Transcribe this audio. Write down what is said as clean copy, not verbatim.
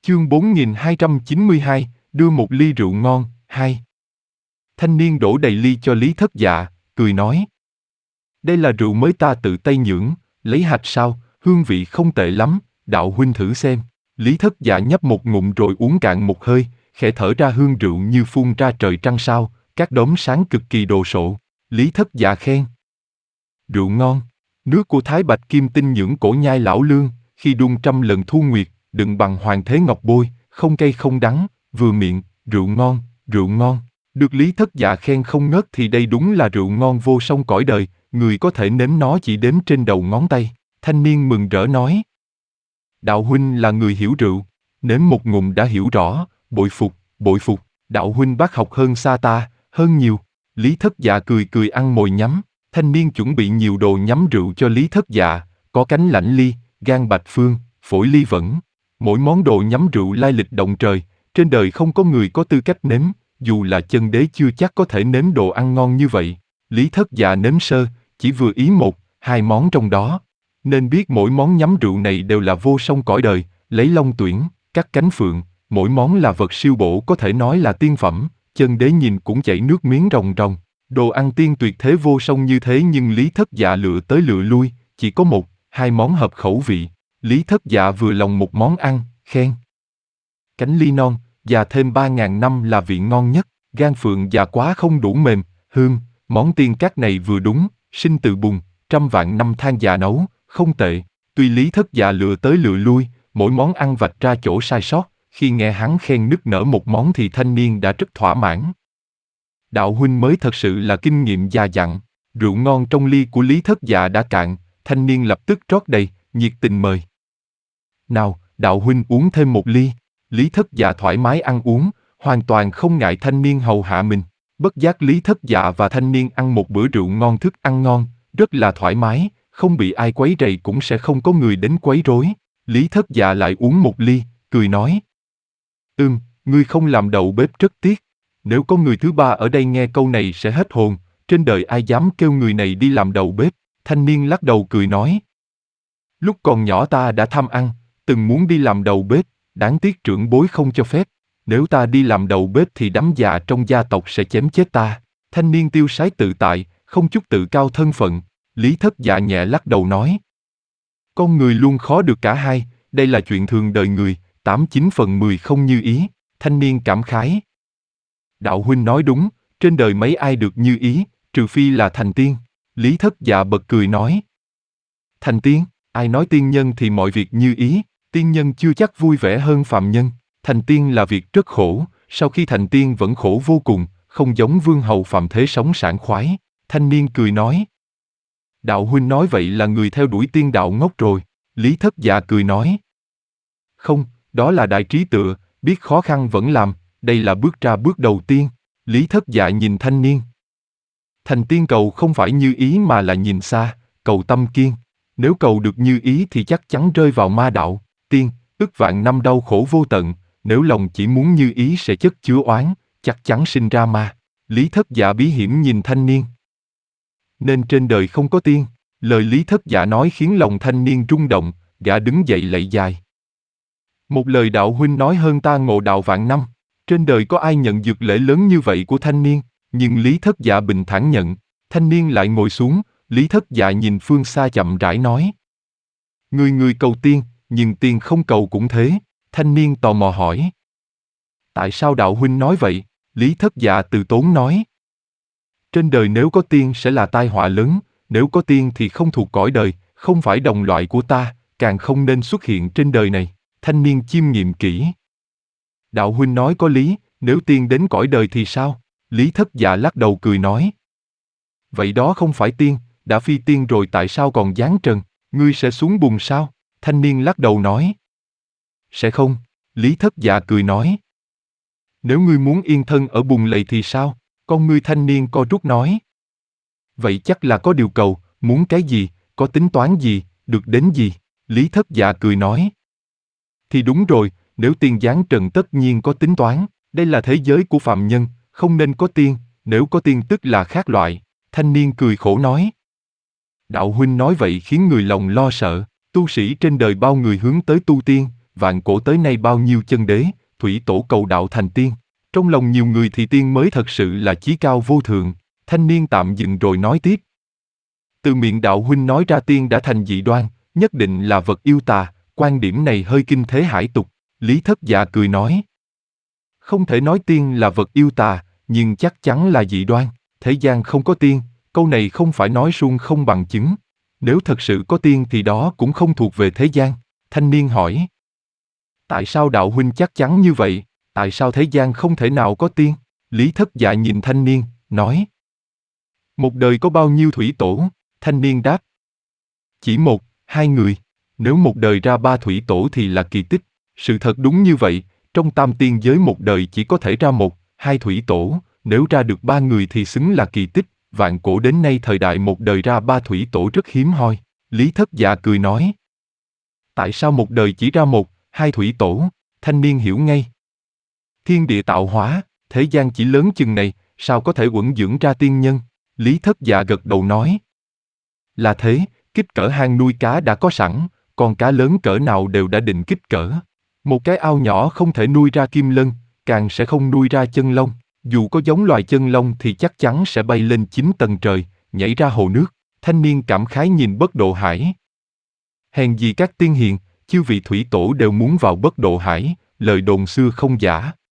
Chương 4292, đưa một ly rượu ngon, 2. Thanh niên đổ đầy ly cho Lý Thất Dạ, cười nói. Đây là rượu mới ta tự tay nhưỡng, lấy hạch sao, hương vị không tệ lắm, đạo huynh thử xem. Lý Thất Dạ nhấp một ngụm rồi uống cạn một hơi, khẽ thở ra hương rượu như phun ra trời trăng sao, các đốm sáng cực kỳ đồ sộ. Lý Thất Dạ khen. Rượu ngon, nước của Thái Bạch Kim Tinh nhưỡng cổ nhai lão lương, khi đun 100 lần thu nguyệt, đựng bằng hoàng thế ngọc bôi, không cay không đắng, vừa miệng, rượu ngon, rượu ngon. Được Lý Thất Dạ khen không ngớt thì đây đúng là rượu ngon vô song cõi đời, người có thể nếm nó chỉ đếm trên đầu ngón tay. Thanh niên mừng rỡ nói. Đạo huynh là người hiểu rượu, nếm một ngụm đã hiểu rõ, bội phục, bội phục, đạo huynh bác học hơn xa ta, hơn nhiều. Lý Thất Dạ cười cười ăn mồi nhắm, thanh niên chuẩn bị nhiều đồ nhắm rượu cho Lý Thất Dạ, có cánh lãnh ly, gan bạch phương, phổi ly vẫn. Mỗi món đồ nhắm rượu lai lịch động trời, trên đời không có người có tư cách nếm, dù là chân đế chưa chắc có thể nếm đồ ăn ngon như vậy. Lý Thất Dạ nếm sơ, chỉ vừa ý một, hai món trong đó. Nên biết mỗi món nhắm rượu này đều là vô song cõi đời, lấy long tuyển, cắt cánh phượng, mỗi món là vật siêu bổ có thể nói là tiên phẩm, chân đế nhìn cũng chảy nước miếng ròng ròng. Đồ ăn tiên tuyệt thế vô song như thế nhưng Lý Thất Dạ lựa tới lựa lui, chỉ có một, hai món hợp khẩu vị. Lý Thất Dạ vừa lòng một món ăn, khen. Cánh ly non, già thêm 3.000 năm là vị ngon nhất, gan phượng già quá không đủ mềm, hương, món tiên cát này vừa đúng, sinh từ bùn, 100 vạn năm than già nấu, không tệ. Tuy Lý Thất Dạ lựa tới lựa lui, mỗi món ăn vạch ra chỗ sai sót, khi nghe hắn khen nức nở một món thì thanh niên đã rất thỏa mãn. Đạo huynh mới thật sự là kinh nghiệm già dặn, rượu ngon trong ly của Lý Thất Dạ đã cạn, thanh niên lập tức rót đầy, nhiệt tình mời. Nào, đạo huynh uống thêm một ly. Lý Thất Dạ thoải mái ăn uống, hoàn toàn không ngại thanh niên hầu hạ mình. Bất giác Lý Thất Dạ và thanh niên ăn một bữa rượu ngon thức ăn ngon, rất là thoải mái, không bị ai quấy rầy cũng sẽ không có người đến quấy rối. Lý Thất Dạ lại uống một ly, cười nói. Ngươi không làm đầu bếp rất tiếc. Nếu có người thứ ba ở đây nghe câu này sẽ hết hồn, trên đời ai dám kêu người này đi làm đầu bếp. Thanh niên lắc đầu cười nói. Lúc còn nhỏ ta đã tham ăn, từng muốn đi làm đầu bếp, đáng tiếc trưởng bối không cho phép. Nếu ta đi làm đầu bếp thì đám già trong gia tộc sẽ chém chết ta. Thanh niên tiêu sái tự tại, không chút tự cao thân phận. Lý Thất Dạ nhẹ lắc đầu nói. Con người luôn khó được cả hai, đây là chuyện thường đời người, 89 phần 10 không như ý. Thanh niên cảm khái. Đạo huynh nói đúng, trên đời mấy ai được như ý, trừ phi là thành tiên. Lý Thất Dạ bật cười nói. Thành tiên, ai nói tiên nhân thì mọi việc như ý, tiên nhân chưa chắc vui vẻ hơn phàm nhân. Thành tiên là việc rất khổ, sau khi thành tiên vẫn khổ vô cùng, không giống vương hầu phàm thế sống sảng khoái. Thanh niên cười nói. Đạo huynh nói vậy là người theo đuổi tiên đạo ngốc rồi. Lý Thất Dạ cười nói. Không, đó là đại trí tựa, biết khó khăn vẫn làm, đây là bước ra bước đầu tiên. Lý Thất Dạ nhìn thanh niên. Thành tiên cầu không phải như ý mà là nhìn xa, cầu tâm kiên. Nếu cầu được như ý thì chắc chắn rơi vào ma đạo. Tiên, ức vạn năm đau khổ vô tận, nếu lòng chỉ muốn như ý sẽ chất chứa oán, chắc chắn sinh ra ma. Lý Thất Dạ bí hiểm nhìn thanh niên. Nên trên đời không có tiên. Lời Lý Thất Dạ nói khiến lòng thanh niên rung động, gã đứng dậy lạy dài. Một lời đạo huynh nói hơn ta ngộ đạo vạn năm. Trên đời có ai nhận dược lễ lớn như vậy của thanh niên, nhưng Lý Thất Dạ bình thản nhận. Thanh niên lại ngồi xuống, Lý Thất Dạ nhìn phương xa chậm rãi nói. Người cầu tiên, nhưng tiên không cầu cũng thế. Thanh niên tò mò hỏi. Tại sao đạo huynh nói vậy? Lý Thất Dạ từ tốn nói. Trên đời nếu có tiên sẽ là tai họa lớn, nếu có tiên thì không thuộc cõi đời, không phải đồng loại của ta, càng không nên xuất hiện trên đời này. Thanh niên chiêm nghiệm kỹ. Đạo huynh nói có lý, nếu tiên đến cõi đời thì sao? Lý Thất Dạ lắc đầu cười nói. Vậy đó không phải tiên, đã phi tiên rồi tại sao còn giáng trần, ngươi sẽ xuống bùn sao? Thanh niên lắc đầu nói. Sẽ không, Lý Thất Dạ cười nói. Nếu ngươi muốn yên thân ở bùn lầy thì sao? Con ngươi thanh niên co rút nói. Vậy chắc là có điều cầu, muốn cái gì, có tính toán gì, được đến gì? Lý Thất Dạ cười nói. Thì đúng rồi, nếu tiên giáng trần tất nhiên có tính toán, đây là thế giới của phàm nhân, không nên có tiên, nếu có tiên tức là khác loại. Thanh niên cười khổ nói. Đạo huynh nói vậy khiến người lòng lo sợ, tu sĩ trên đời bao người hướng tới tu tiên, vạn cổ tới nay bao nhiêu chân đế, thủy tổ cầu đạo thành tiên. Trong lòng nhiều người thì tiên mới thật sự là chí cao vô thượng. Thanh niên tạm dừng rồi nói tiếp. Từ miệng đạo huynh nói ra tiên đã thành dị đoan, nhất định là vật yêu tà, quan điểm này hơi kinh thế hải tục. Lý Thất Dạ cười nói. Không thể nói tiên là vật yêu tà, nhưng chắc chắn là dị đoan. Thế gian không có tiên, câu này không phải nói suông không bằng chứng. Nếu thật sự có tiên thì đó cũng không thuộc về thế gian. Thanh niên hỏi. Tại sao đạo huynh chắc chắn như vậy? Tại sao thế gian không thể nào có tiên? Lý Thất Dạ nhìn thanh niên, nói. Một đời có bao nhiêu thủy tổ? Thanh niên đáp. Chỉ một, hai người. Nếu một đời ra ba thủy tổ thì là kỳ tích. Sự thật đúng như vậy, trong tam tiên giới một đời chỉ có thể ra một, hai thủy tổ, nếu ra được ba người thì xứng là kỳ tích. Vạn cổ đến nay thời đại một đời ra ba thủy tổ rất hiếm hoi. Lý Thất Dạ cười nói. Tại sao một đời chỉ ra một, hai thủy tổ? Thanh niên hiểu ngay. Thiên địa tạo hóa, thế gian chỉ lớn chừng này, sao có thể uẩn dưỡng ra tiên nhân? Lý Thất Dạ gật đầu nói. Là thế, kích cỡ hang nuôi cá đã có sẵn, con cá lớn cỡ nào đều đã định kích cỡ. Một cái ao nhỏ không thể nuôi ra kim lân, càng sẽ không nuôi ra chân long. Dù có giống loài chân long thì chắc chắn sẽ bay lên 9 tầng trời, nhảy ra hồ nước. Thanh niên cảm khái nhìn Bất Độ Hải. Hèn gì các tiên hiền, chư vị thủy tổ đều muốn vào Bất Độ Hải, lời đồn xưa không giả.